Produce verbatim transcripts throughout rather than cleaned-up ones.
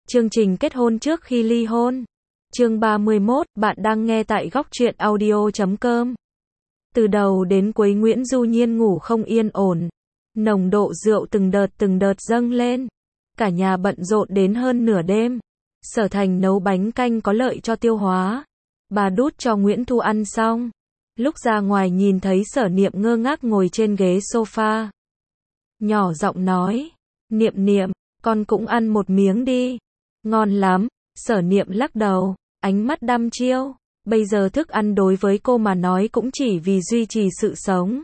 Chương trình kết hôn trước khi ly hôn. Chương ba mươi mốt, bạn đang nghe tại góc truyện audio chấm com. Từ đầu đến cuối Nguyễn Du Nhiên ngủ không yên ổn. Nồng độ rượu từng đợt từng đợt dâng lên. Cả nhà bận rộn đến hơn nửa đêm. Sở Thành nấu bánh canh có lợi cho tiêu hóa. Bà đút cho Nguyễn Thu ăn xong. Lúc ra ngoài nhìn thấy Sở Niệm ngơ ngác ngồi trên ghế sofa. Nhỏ giọng nói, Niệm Niệm, con cũng ăn một miếng đi. Ngon lắm. Sở Niệm lắc đầu, ánh mắt đăm chiêu. Bây giờ thức ăn đối với cô mà nói cũng chỉ vì duy trì sự sống.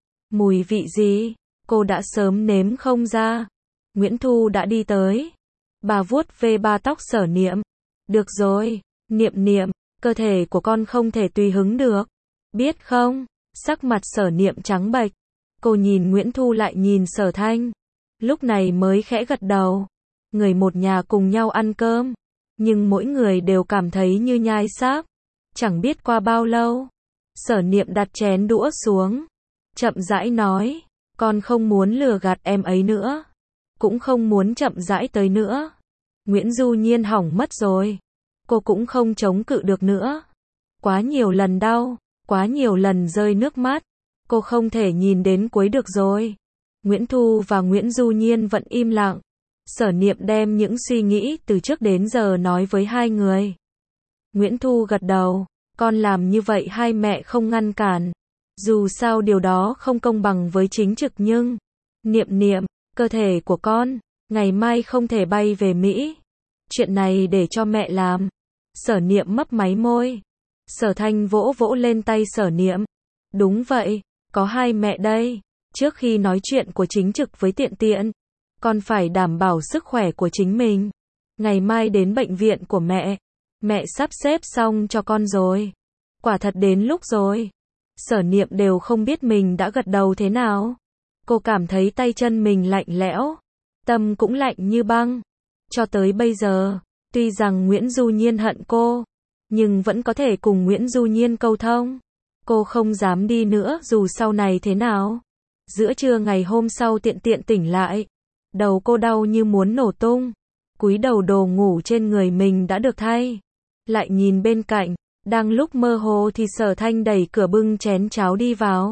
Mùi vị gì? Cô đã sớm nếm không ra. Nguyễn Thu đã đi tới. Bà vuốt ve ba tóc Sở Niệm. Được rồi, Niệm Niệm, cơ thể của con không thể tùy hứng được. Biết không? Sắc mặt Sở Niệm trắng bệch. Cô nhìn Nguyễn Thu lại nhìn Sở Thanh. Lúc này mới khẽ gật đầu. Người một nhà cùng nhau ăn cơm. Nhưng mỗi người đều cảm thấy như nhai xác. Chẳng biết qua bao lâu. Sở Niệm đặt chén đũa xuống. Chậm rãi nói. Con không muốn lừa gạt em ấy nữa. Cũng không muốn chậm rãi tới nữa. Nguyễn Du Nhiên hỏng mất rồi. Cô cũng không chống cự được nữa. Quá nhiều lần đau. Quá nhiều lần rơi nước mắt. Cô không thể nhìn đến cuối được rồi. Nguyễn Thu và Nguyễn Du Nhiên vẫn im lặng. Sở Niệm đem những suy nghĩ từ trước đến giờ nói với hai người. Nguyễn Thu gật đầu. Con làm như vậy hai mẹ không ngăn cản. Dù sao điều đó không công bằng với chính trực nhưng. Niệm Niệm, cơ thể của con, ngày mai không thể bay về Mỹ. Chuyện này để cho mẹ làm. Sở Niệm mấp máy môi. Sở Thanh vỗ vỗ lên tay Sở Niệm. Đúng vậy, có hai mẹ đây. Trước khi nói chuyện của chính trực với Tiện Tiện, con phải đảm bảo sức khỏe của chính mình. Ngày mai đến bệnh viện của mẹ. Mẹ sắp xếp xong cho con rồi. Quả thật đến lúc rồi. Sở Niệm đều không biết mình đã gật đầu thế nào. Cô cảm thấy tay chân mình lạnh lẽo. Tâm cũng lạnh như băng. Cho tới bây giờ, tuy rằng Nguyễn Du Nhiên hận cô, nhưng vẫn có thể cùng Nguyễn Du Nhiên câu thông. Cô không dám đi nữa dù sau này thế nào. Giữa trưa ngày hôm sau Tiện Tiện tỉnh lại. Đầu cô đau như muốn nổ tung. Cúi đầu đồ ngủ trên người mình đã được thay. Lại nhìn bên cạnh. Đang lúc mơ hồ thì Sở Thanh đẩy cửa bưng chén cháo đi vào.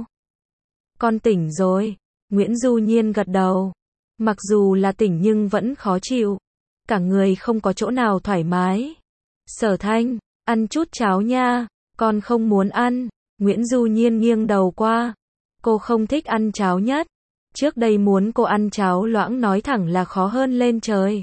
Con tỉnh rồi. Nguyễn Du Nhiên gật đầu. Mặc dù là tỉnh nhưng vẫn khó chịu. Cả người không có chỗ nào thoải mái. Sở Thanh, ăn chút cháo nha. Con không muốn ăn. Nguyễn Du Nhiên nghiêng đầu qua. Cô không thích ăn cháo nhất. Trước đây muốn cô ăn cháo loãng nói thẳng là khó hơn lên trời.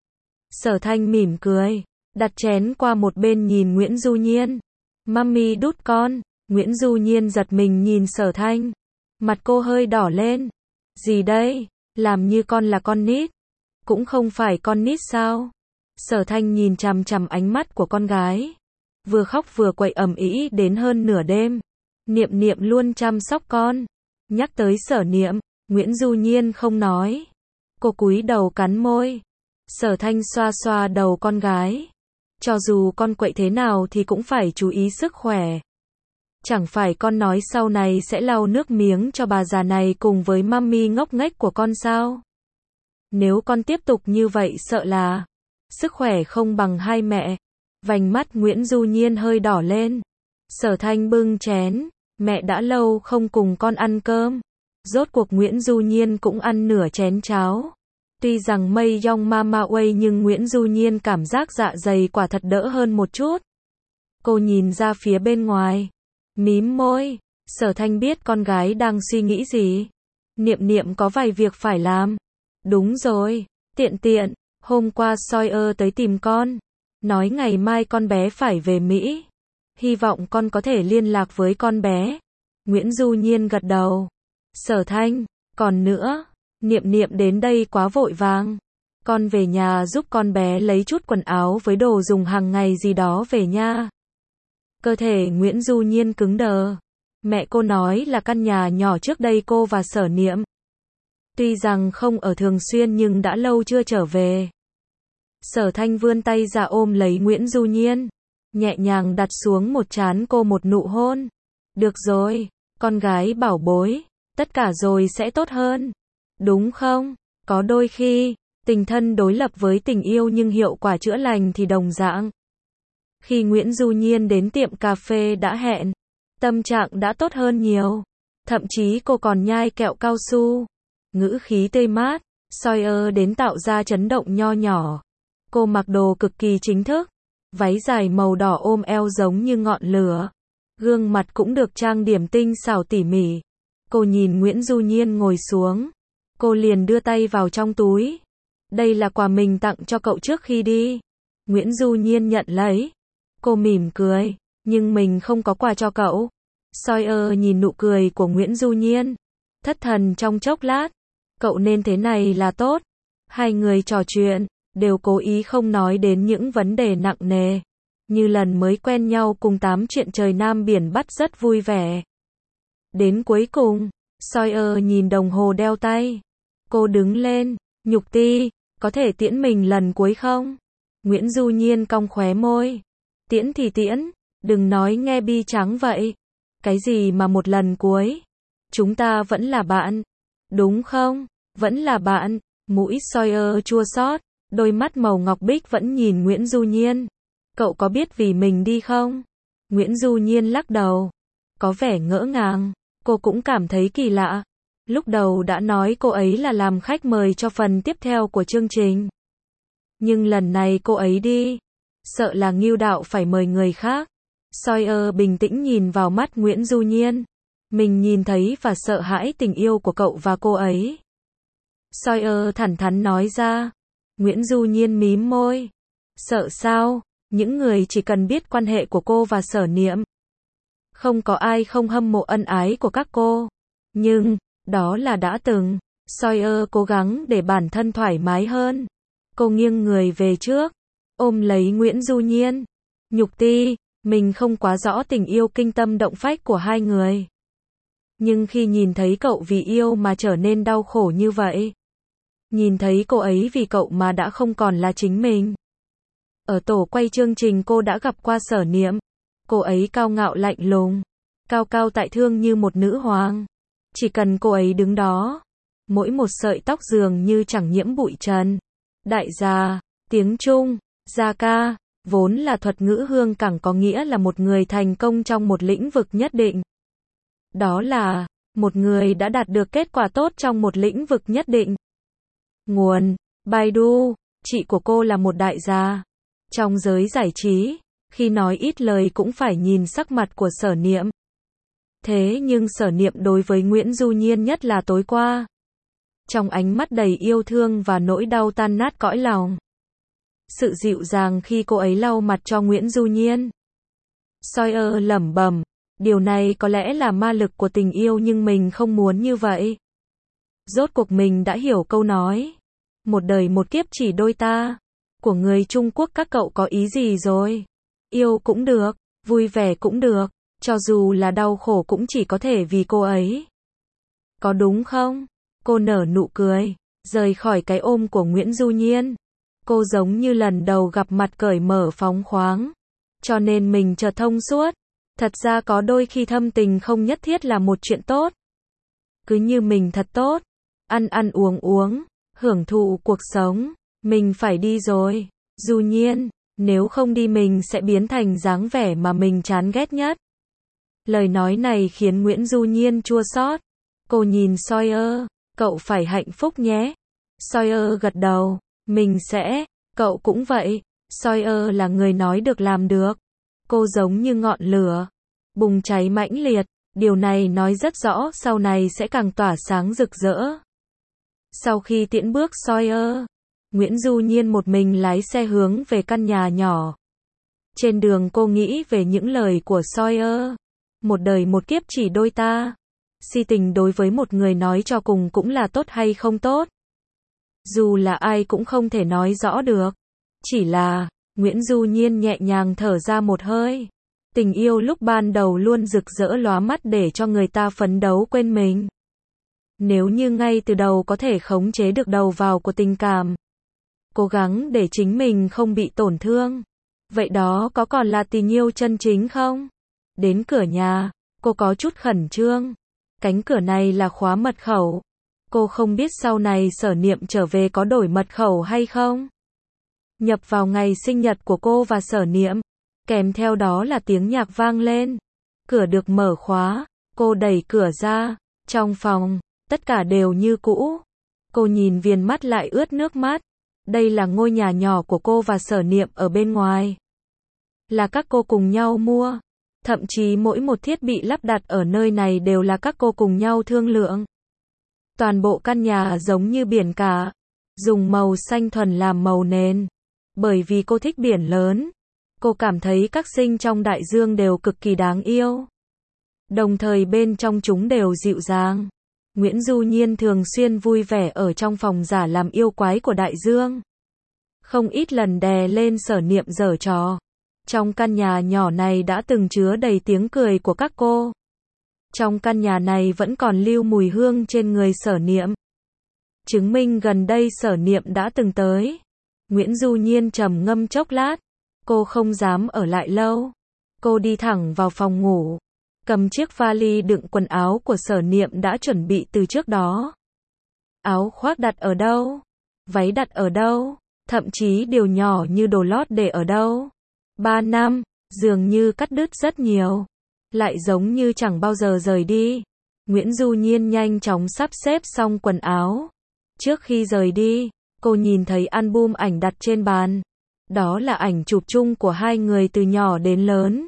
Sở Thanh mỉm cười. Đặt chén qua một bên nhìn Nguyễn Du Nhiên. Mami đút con. Nguyễn Du Nhiên giật mình nhìn Sở Thanh. Mặt cô hơi đỏ lên. Gì đây? Làm như con là con nít. Cũng không phải con nít sao? Sở Thanh nhìn chằm chằm ánh mắt của con gái. Vừa khóc vừa quậy ầm ĩ đến hơn nửa đêm. Niệm Niệm luôn chăm sóc con. Nhắc tới Sở Niệm, Nguyễn Du Nhiên không nói. Cô cúi đầu cắn môi. Sở Thanh xoa xoa đầu con gái. Cho dù con quậy thế nào thì cũng phải chú ý sức khỏe. Chẳng phải con nói sau này sẽ lau nước miếng cho bà già này cùng với mami ngốc nghếch của con sao? Nếu con tiếp tục như vậy sợ là sức khỏe không bằng hai mẹ. Vành mắt Nguyễn Du Nhiên hơi đỏ lên. Sở Thanh bưng chén. Mẹ đã lâu không cùng con ăn cơm. Rốt cuộc Nguyễn Du Nhiên cũng ăn nửa chén cháo. Tuy rằng mây yong mama way nhưng Nguyễn Du Nhiên cảm giác dạ dày quả thật đỡ hơn một chút. Cô nhìn ra phía bên ngoài. Mím môi. Sở Thanh biết con gái đang suy nghĩ gì. Niệm Niệm có vài việc phải làm. Đúng rồi. Tiện Tiện. Hôm qua Sawyer tới tìm con. Nói ngày mai con bé phải về Mỹ. Hy vọng con có thể liên lạc với con bé. Nguyễn Du Nhiên gật đầu. Sở Thanh. Còn nữa. Niệm Niệm đến đây quá vội vàng. Con về nhà giúp con bé lấy chút quần áo với đồ dùng hàng ngày gì đó về nha. Cơ thể Nguyễn Du Nhiên cứng đờ. Mẹ cô nói là căn nhà nhỏ trước đây cô và Sở Niệm. Tuy rằng không ở thường xuyên nhưng đã lâu chưa trở về. Sở Thanh vươn tay ra ôm lấy Nguyễn Du Nhiên. Nhẹ nhàng đặt xuống một trán cô một nụ hôn. Được rồi, con gái bảo bối. Tất cả rồi sẽ tốt hơn. Đúng không? Có đôi khi, Tình thân đối lập với tình yêu nhưng hiệu quả chữa lành thì đồng dạng. Khi Nguyễn Du Nhiên đến tiệm cà phê đã hẹn, tâm trạng đã tốt hơn nhiều. Thậm chí cô còn nhai kẹo cao su. Ngữ khí tươi mát, Sawyer đến tạo ra chấn động nho nhỏ. Cô mặc đồ cực kỳ chính thức. Váy dài màu đỏ ôm eo giống như ngọn lửa. Gương mặt cũng được trang điểm tinh xảo tỉ mỉ. Cô nhìn Nguyễn Du Nhiên ngồi xuống. Cô liền đưa tay vào trong túi. Đây là quà mình tặng cho cậu trước khi đi. Nguyễn Du Nhiên nhận lấy. Cô mỉm cười. Nhưng mình không có quà cho cậu. Sawyer nhìn nụ cười của Nguyễn Du Nhiên. Thất thần trong chốc lát. Cậu nên thế này là tốt. Hai người trò chuyện, đều cố ý không nói đến những vấn đề nặng nề. Như lần mới quen nhau cùng tám chuyện trời Nam biển Bắc rất vui vẻ. Đến cuối cùng, Sawyer nhìn đồng hồ đeo tay. Cô đứng lên, Nhục Ti, có thể tiễn mình lần cuối không? Nguyễn Du Nhiên cong khóe môi. Tiễn thì tiễn, đừng nói nghe bi trắng vậy. Cái gì mà một lần cuối? Chúng ta vẫn là bạn. Đúng không? Vẫn là bạn. Mũi Sawyer chua xót, đôi mắt màu ngọc bích vẫn nhìn Nguyễn Du Nhiên. Cậu có biết vì mình đi không? Nguyễn Du Nhiên lắc đầu. Có vẻ ngỡ ngàng. Cô cũng cảm thấy kỳ lạ. Lúc đầu đã nói cô ấy là làm khách mời cho phần tiếp theo của chương trình. Nhưng lần này cô ấy đi. Sợ là Ngưu Đạo phải mời người khác. Sawyer bình tĩnh nhìn vào mắt Nguyễn Du Nhiên. Mình nhìn thấy và sợ hãi tình yêu của cậu và cô ấy. Sawyer thẳng thắn nói ra. Nguyễn Du Nhiên mím môi. Sợ sao? Những người chỉ cần biết quan hệ của cô và Sở Niệm. Không có ai không hâm mộ ân ái của các cô. Nhưng, đó là đã từng. Sawyer cố gắng để bản thân thoải mái hơn. Cô nghiêng người về trước. Ôm lấy Nguyễn Du Nhiên. Nhục Ti, mình không quá rõ tình yêu kinh tâm động phách của hai người. Nhưng khi nhìn thấy cậu vì yêu mà trở nên đau khổ như vậy. Nhìn thấy cô ấy vì cậu mà đã không còn là chính mình. Ở tổ quay chương trình cô đã gặp qua Sở Niệm. Cô ấy cao ngạo lạnh lùng. Cao cao tại thượng như một nữ hoàng. Chỉ cần cô ấy đứng đó. Mỗi một sợi tóc dường như chẳng nhiễm bụi trần. Đại gia, tiếng Trung, gia ca, vốn là thuật ngữ hương cảng có nghĩa là một người thành công trong một lĩnh vực nhất định. Đó là, một người đã đạt được kết quả tốt trong một lĩnh vực nhất định. Nguồn, Baidu, chị của cô là một đại gia. Trong giới giải trí, khi nói ít lời cũng phải nhìn sắc mặt của Sở Niệm. Thế nhưng Sở Niệm đối với Nguyễn Du Nhiên nhất là tối qua. Trong ánh mắt đầy yêu thương và nỗi đau tan nát cõi lòng. Sự dịu dàng khi cô ấy lau mặt cho Nguyễn Du Nhiên. Sawyer lẩm bẩm, điều này có lẽ là ma lực của tình yêu nhưng mình không muốn như vậy. Rốt cuộc mình đã hiểu câu nói. Một đời một kiếp chỉ đôi ta. Của người Trung Quốc các cậu có ý gì rồi? Yêu cũng được, vui vẻ cũng được, cho dù là đau khổ cũng chỉ có thể vì cô ấy. Có đúng không? Cô nở nụ cười, rời khỏi cái ôm của Nguyễn Du Nhiên. Cô giống như lần đầu gặp mặt cởi mở phóng khoáng. Cho nên mình chợt thông suốt. Thật ra có đôi khi thâm tình không nhất thiết là một chuyện tốt. Cứ như mình thật tốt. Ăn ăn uống uống, hưởng thụ cuộc sống. Mình phải đi rồi. Du Nhiên, nếu không đi mình sẽ biến thành dáng vẻ mà mình chán ghét nhất. Lời nói này khiến Nguyễn Du Nhiên chua xót. Cô nhìn Sawyer, cậu phải hạnh phúc nhé. Sawyer gật đầu, mình sẽ, cậu cũng vậy. Sawyer là người nói được làm được. Cô giống như ngọn lửa, bùng cháy mãnh liệt. Điều này nói rất rõ sau này sẽ càng tỏa sáng rực rỡ. Sau khi tiễn bước Sawyer, Nguyễn Du Nhiên một mình lái xe hướng về căn nhà nhỏ. Trên đường cô nghĩ về những lời của Sawyer. Một đời một kiếp chỉ đôi ta. Si tình đối với một người nói cho cùng cũng là tốt hay không tốt. Dù là ai cũng không thể nói rõ được. Chỉ là, Nguyễn Du Nhiên nhẹ nhàng thở ra một hơi. Tình yêu lúc ban đầu luôn rực rỡ lóa mắt để cho người ta phấn đấu quên mình. Nếu như ngay từ đầu có thể khống chế được đầu vào của tình cảm. Cố gắng để chính mình không bị tổn thương. Vậy đó có còn là tình yêu chân chính không? Đến cửa nhà, cô có chút khẩn trương. Cánh cửa này là khóa mật khẩu. Cô không biết sau này Sở Niệm trở về có đổi mật khẩu hay không. Nhập vào ngày sinh nhật của cô và Sở Niệm, kèm theo đó là tiếng nhạc vang lên. Cửa được mở khóa, cô đẩy cửa ra, trong phòng, tất cả đều như cũ. Cô nhìn viền mắt lại ướt nước mắt. Đây là ngôi nhà nhỏ của cô và Sở Niệm ở bên ngoài. Là các cô cùng nhau mua. Thậm chí mỗi một thiết bị lắp đặt ở nơi này đều là các cô cùng nhau thương lượng. Toàn bộ căn nhà giống như biển cả. Dùng màu xanh thuần làm màu nền. Bởi vì cô thích biển lớn. Cô cảm thấy các sinh trong đại dương đều cực kỳ đáng yêu. Đồng thời bên trong chúng đều dịu dàng. Nguyễn Du Nhiên thường xuyên vui vẻ ở trong phòng giả làm yêu quái của đại dương. Không ít lần đè lên Sở Niệm giở trò. Trong căn nhà nhỏ này đã từng chứa đầy tiếng cười của các cô. Trong căn nhà này vẫn còn lưu mùi hương trên người Sở Niệm. Chứng minh gần đây Sở Niệm đã từng tới. Nguyễn Du Nhiên trầm ngâm chốc lát. Cô không dám ở lại lâu. Cô đi thẳng vào phòng ngủ. Cầm chiếc vali đựng quần áo của Sở Niệm đã chuẩn bị từ trước đó. Áo khoác đặt ở đâu? Váy đặt ở đâu? Thậm chí điều nhỏ như đồ lót để ở đâu? Ba năm, dường như cắt đứt rất nhiều. Lại giống như chẳng bao giờ rời đi. Nguyễn Du Nhiên nhanh chóng sắp xếp xong quần áo. Trước khi rời đi, cô nhìn thấy album ảnh đặt trên bàn. Đó là ảnh chụp chung của hai người từ nhỏ đến lớn.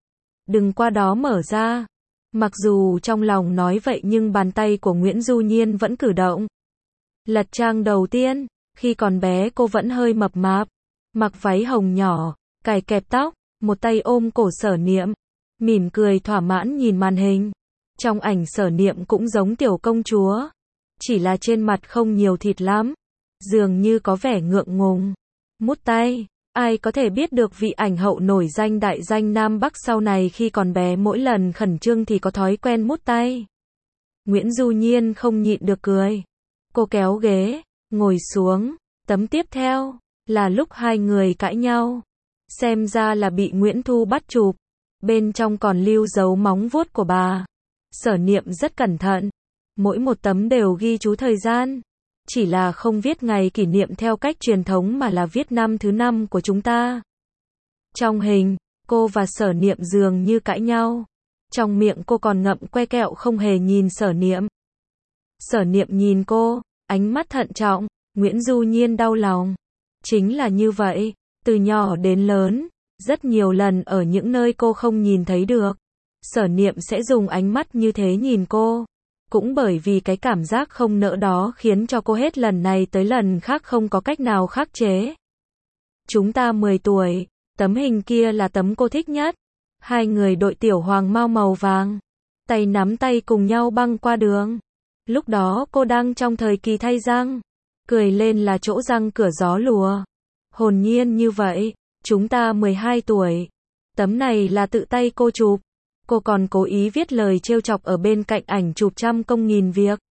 Đừng qua đó mở ra. Mặc dù trong lòng nói vậy nhưng bàn tay của Nguyễn Du Nhiên vẫn cử động. Lật trang đầu tiên, khi còn bé cô vẫn hơi mập mạp, mặc váy hồng nhỏ, cài kẹp tóc, một tay ôm cổ Sở Niệm, mỉm cười thỏa mãn nhìn màn hình. Trong ảnh Sở Niệm cũng giống tiểu công chúa, chỉ là trên mặt không nhiều thịt lắm, dường như có vẻ ngượng ngùng. Mút tay. Ai có thể biết được vị ảnh hậu nổi danh đại danh Nam Bắc sau này khi còn bé mỗi lần khẩn trương thì có thói quen mút tay. Nguyễn Du Nhiên không nhịn được cười. Cô kéo ghế, ngồi xuống. Tấm tiếp theo, là lúc hai người cãi nhau. Xem ra là bị Nguyễn Thu bắt chụp. Bên trong còn lưu dấu móng vuốt của bà. Sở Niệm rất cẩn thận. Mỗi một tấm đều ghi chú thời gian. Chỉ là không viết ngày kỷ niệm theo cách truyền thống mà là viết năm thứ năm của chúng ta. Trong hình, cô và Sở Niệm dường như cãi nhau. Trong miệng cô còn ngậm que kẹo không hề nhìn Sở Niệm. Sở Niệm nhìn cô, ánh mắt thận trọng. Nguyễn Du Nhiên đau lòng. Chính là như vậy, từ nhỏ đến lớn, rất nhiều lần ở những nơi cô không nhìn thấy được. Sở Niệm sẽ dùng ánh mắt như thế nhìn cô. Cũng bởi vì cái cảm giác không nỡ đó khiến cho cô hết lần này tới lần khác không có cách nào khắc chế. Chúng ta mười tuổi, tấm hình kia là tấm cô thích nhất. Hai người đội tiểu hoàng mao màu vàng, tay nắm tay cùng nhau băng qua đường. Lúc đó cô đang trong thời kỳ thay răng, cười lên là chỗ răng cửa gió lùa. Hồn nhiên như vậy, chúng ta mười hai tuổi. Tấm này là tự tay cô chụp. Cô còn cố ý viết lời trêu chọc ở bên cạnh ảnh chụp trăm công nghìn việc.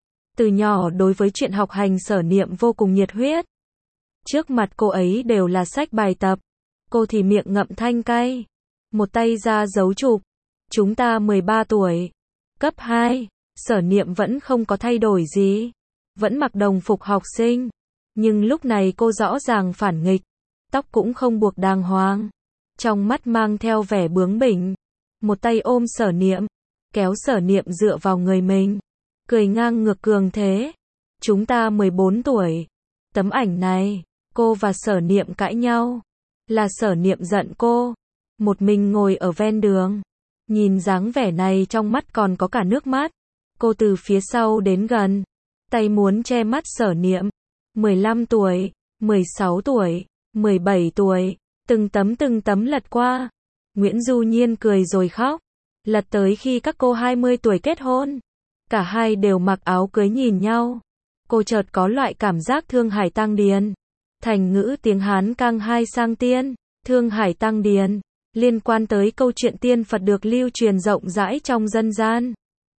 Từ nhỏ đối với chuyện học hành Sở Niệm vô cùng nhiệt huyết. Trước mặt cô ấy đều là sách bài tập. Cô thì miệng ngậm thanh cay. Một tay ra giấu chụp. Chúng ta mười ba tuổi. Cấp hai. Sở Niệm vẫn không có thay đổi gì. Vẫn mặc đồng phục học sinh. Nhưng lúc này cô rõ ràng phản nghịch. Tóc cũng không buộc đàng hoàng. Trong mắt mang theo vẻ bướng bỉnh. Một tay ôm Sở Niệm, kéo Sở Niệm dựa vào người mình, cười ngang ngược cường thế. Chúng ta mười bốn tuổi. Tấm ảnh này, cô và Sở Niệm cãi nhau. Là Sở Niệm giận cô. Một mình ngồi ở ven đường. Nhìn dáng vẻ này trong mắt còn có cả nước mắt. Cô từ phía sau đến gần. Tay muốn che mắt Sở Niệm. mười lăm tuổi, mười sáu tuổi, mười bảy tuổi. Từng tấm từng tấm lật qua. Nguyễn Du Nhiên cười rồi khóc. Lật tới khi các cô hai mươi tuổi kết hôn. Cả hai đều mặc áo cưới nhìn nhau. Cô chợt có loại cảm giác Thương Hải Tăng Điền. Thành ngữ tiếng Hán cang hai sang tiên, Thương Hải Tăng Điền, liên quan tới câu chuyện tiên Phật được lưu truyền rộng rãi trong dân gian.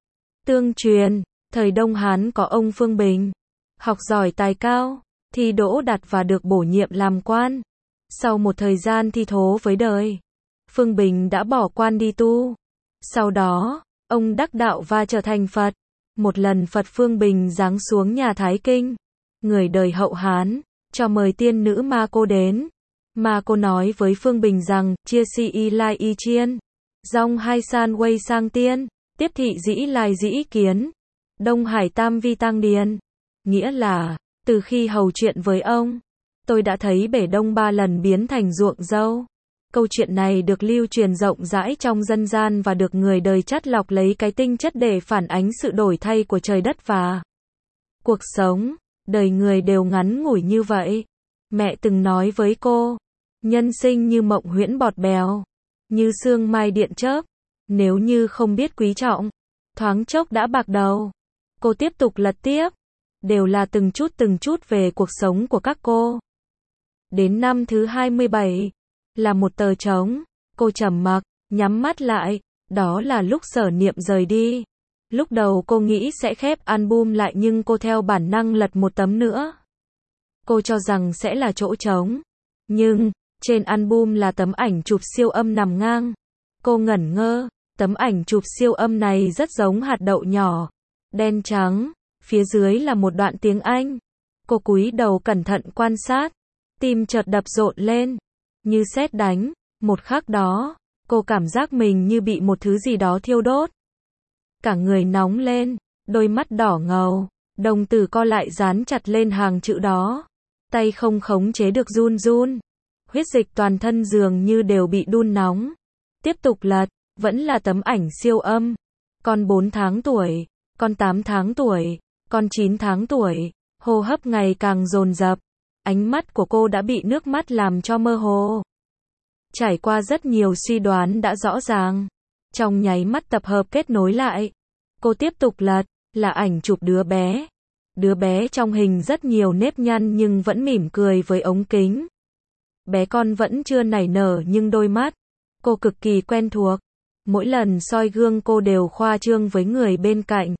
Tương truyền, thời Đông Hán có ông Phương Bình, học giỏi tài cao, thi đỗ đạt và được bổ nhiệm làm quan. Sau một thời gian thi thố với đời, Phương Bình đã bỏ quan đi tu. Sau đó, ông đắc đạo và trở thành Phật. Một lần Phật Phương Bình giáng xuống nhà Thái Kinh, người đời hậu Hán, cho mời tiên nữ Ma Cô đến. Ma Cô nói với Phương Bình rằng, chia si y lai y chiên, dòng hai san quay sang tiên, tiếp thị dĩ lai dĩ kiến, Đông Hải tam vi tăng điền. Nghĩa là, từ khi hầu chuyện với ông, tôi đã thấy bể đông ba lần biến thành ruộng dâu. Câu chuyện này được lưu truyền rộng rãi trong dân gian và được người đời chắt lọc lấy cái tinh chất để phản ánh sự đổi thay của trời đất và cuộc sống. Đời người đều ngắn ngủi như vậy. Mẹ từng nói với cô, nhân sinh như mộng huyễn bọt bèo, như sương mai điện chớp, nếu như không biết quý trọng, thoáng chốc đã bạc đầu. Cô tiếp tục lật tiếp, đều là từng chút từng chút về cuộc sống của các cô. Đến năm thứ hai mươi bảy, là một tờ trống, cô trầm mặc, nhắm mắt lại, đó là lúc Sở Niệm rời đi. Lúc đầu cô nghĩ sẽ khép album lại nhưng cô theo bản năng lật một tấm nữa. Cô cho rằng sẽ là chỗ trống. Nhưng, trên album là tấm ảnh chụp siêu âm nằm ngang. Cô ngẩn ngơ, tấm ảnh chụp siêu âm này rất giống hạt đậu nhỏ, đen trắng, phía dưới là một đoạn tiếng Anh. Cô cúi đầu cẩn thận quan sát, tim chợt đập rộn lên, như sét đánh. Một khắc đó, cô cảm giác mình như bị một thứ gì đó thiêu đốt. Cả người nóng lên, đôi mắt đỏ ngầu, đồng tử co lại dán chặt lên hàng chữ đó. Tay không khống chế được run run. Huyết dịch toàn thân dường như đều bị đun nóng. Tiếp tục lật, vẫn là tấm ảnh siêu âm. Con bốn tháng tuổi, con tám tháng tuổi, con chín tháng tuổi, hô hấp ngày càng dồn dập. Ánh mắt của cô đã bị nước mắt làm cho mơ hồ. Trải qua rất nhiều suy đoán đã rõ ràng. Trong nháy mắt tập hợp kết nối lại. Cô tiếp tục lật, là ảnh chụp đứa bé. Đứa bé trong hình rất nhiều nếp nhăn nhưng vẫn mỉm cười với ống kính. Bé con vẫn chưa nảy nở nhưng đôi mắt cô cực kỳ quen thuộc. Mỗi lần soi gương cô đều khoa trương với người bên cạnh.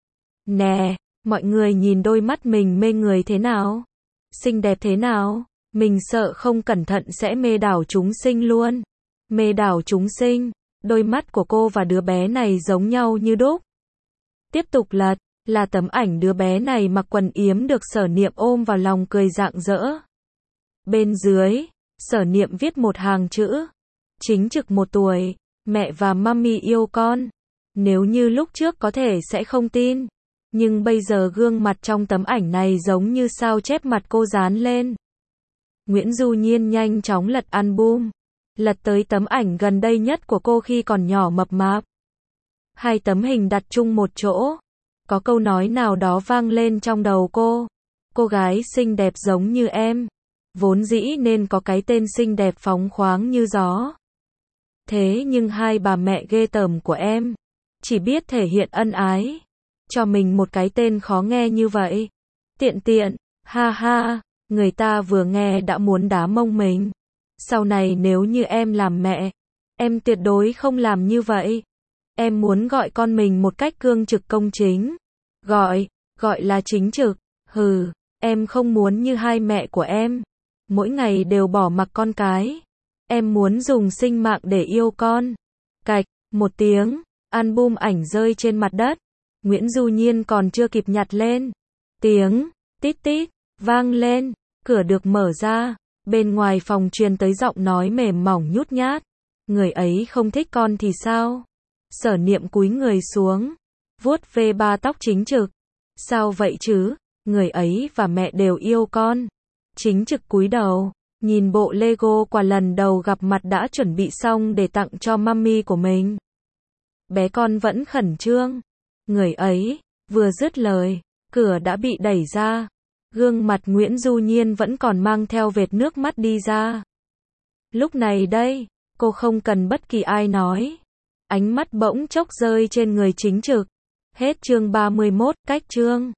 Nè, mọi người nhìn đôi mắt mình mê người thế nào? Xinh đẹp thế nào? Mình sợ không cẩn thận sẽ mê đảo chúng sinh luôn. Mê đảo chúng sinh. Đôi mắt của cô và đứa bé này giống nhau như đúc. Tiếp tục lật, là tấm ảnh đứa bé này mặc quần yếm được Sở Niệm ôm vào lòng cười rạng rỡ. Bên dưới, Sở Niệm viết một hàng chữ. Chính trực một tuổi, mẹ và mami yêu con. Nếu như lúc trước có thể sẽ không tin. Nhưng bây giờ gương mặt trong tấm ảnh này giống như sao chép mặt cô dán lên. Nguyễn Du Nhiên nhanh chóng lật album. Lật tới tấm ảnh gần đây nhất của cô khi còn nhỏ mập mạp. Hai tấm hình đặt chung một chỗ. Có câu nói nào đó vang lên trong đầu cô. Cô gái xinh đẹp giống như em. Vốn dĩ nên có cái tên xinh đẹp phóng khoáng như gió. Thế nhưng hai bà mẹ ghê tởm của em chỉ biết thể hiện ân ái. Cho mình một cái tên khó nghe như vậy. Tiện tiện, ha ha, người ta vừa nghe đã muốn đá mông mình. Sau này nếu như em làm mẹ, em tuyệt đối không làm như vậy. Em muốn gọi con mình một cách cương trực công chính. Gọi, gọi là chính trực. Hừ, em không muốn như hai mẹ của em. Mỗi ngày đều bỏ mặc con cái. Em muốn dùng sinh mạng để yêu con. Cạch, một tiếng, album ảnh rơi trên mặt đất. Nguyễn Du Nhiên còn chưa kịp nhặt lên. Tiếng, tít tít, vang lên. Cửa được mở ra. Bên ngoài phòng truyền tới giọng nói mềm mỏng nhút nhát. Người ấy không thích con thì sao? Sở Niệm cúi người xuống, vuốt ve ba tóc chính trực. Sao vậy chứ? Người ấy và mẹ đều yêu con. Chính trực cúi đầu, nhìn bộ Lego quà lần đầu gặp mặt đã chuẩn bị xong để tặng cho mami của mình. Bé con vẫn khẩn trương. Người ấy, vừa dứt lời, cửa đã bị đẩy ra. Gương mặt Nguyễn Du Nhiên vẫn còn mang theo vệt nước mắt đi ra. Lúc này đây, cô không cần bất kỳ ai nói. Ánh mắt bỗng chốc rơi trên người chính trực. Hết chương ba mươi mốt, cách chương.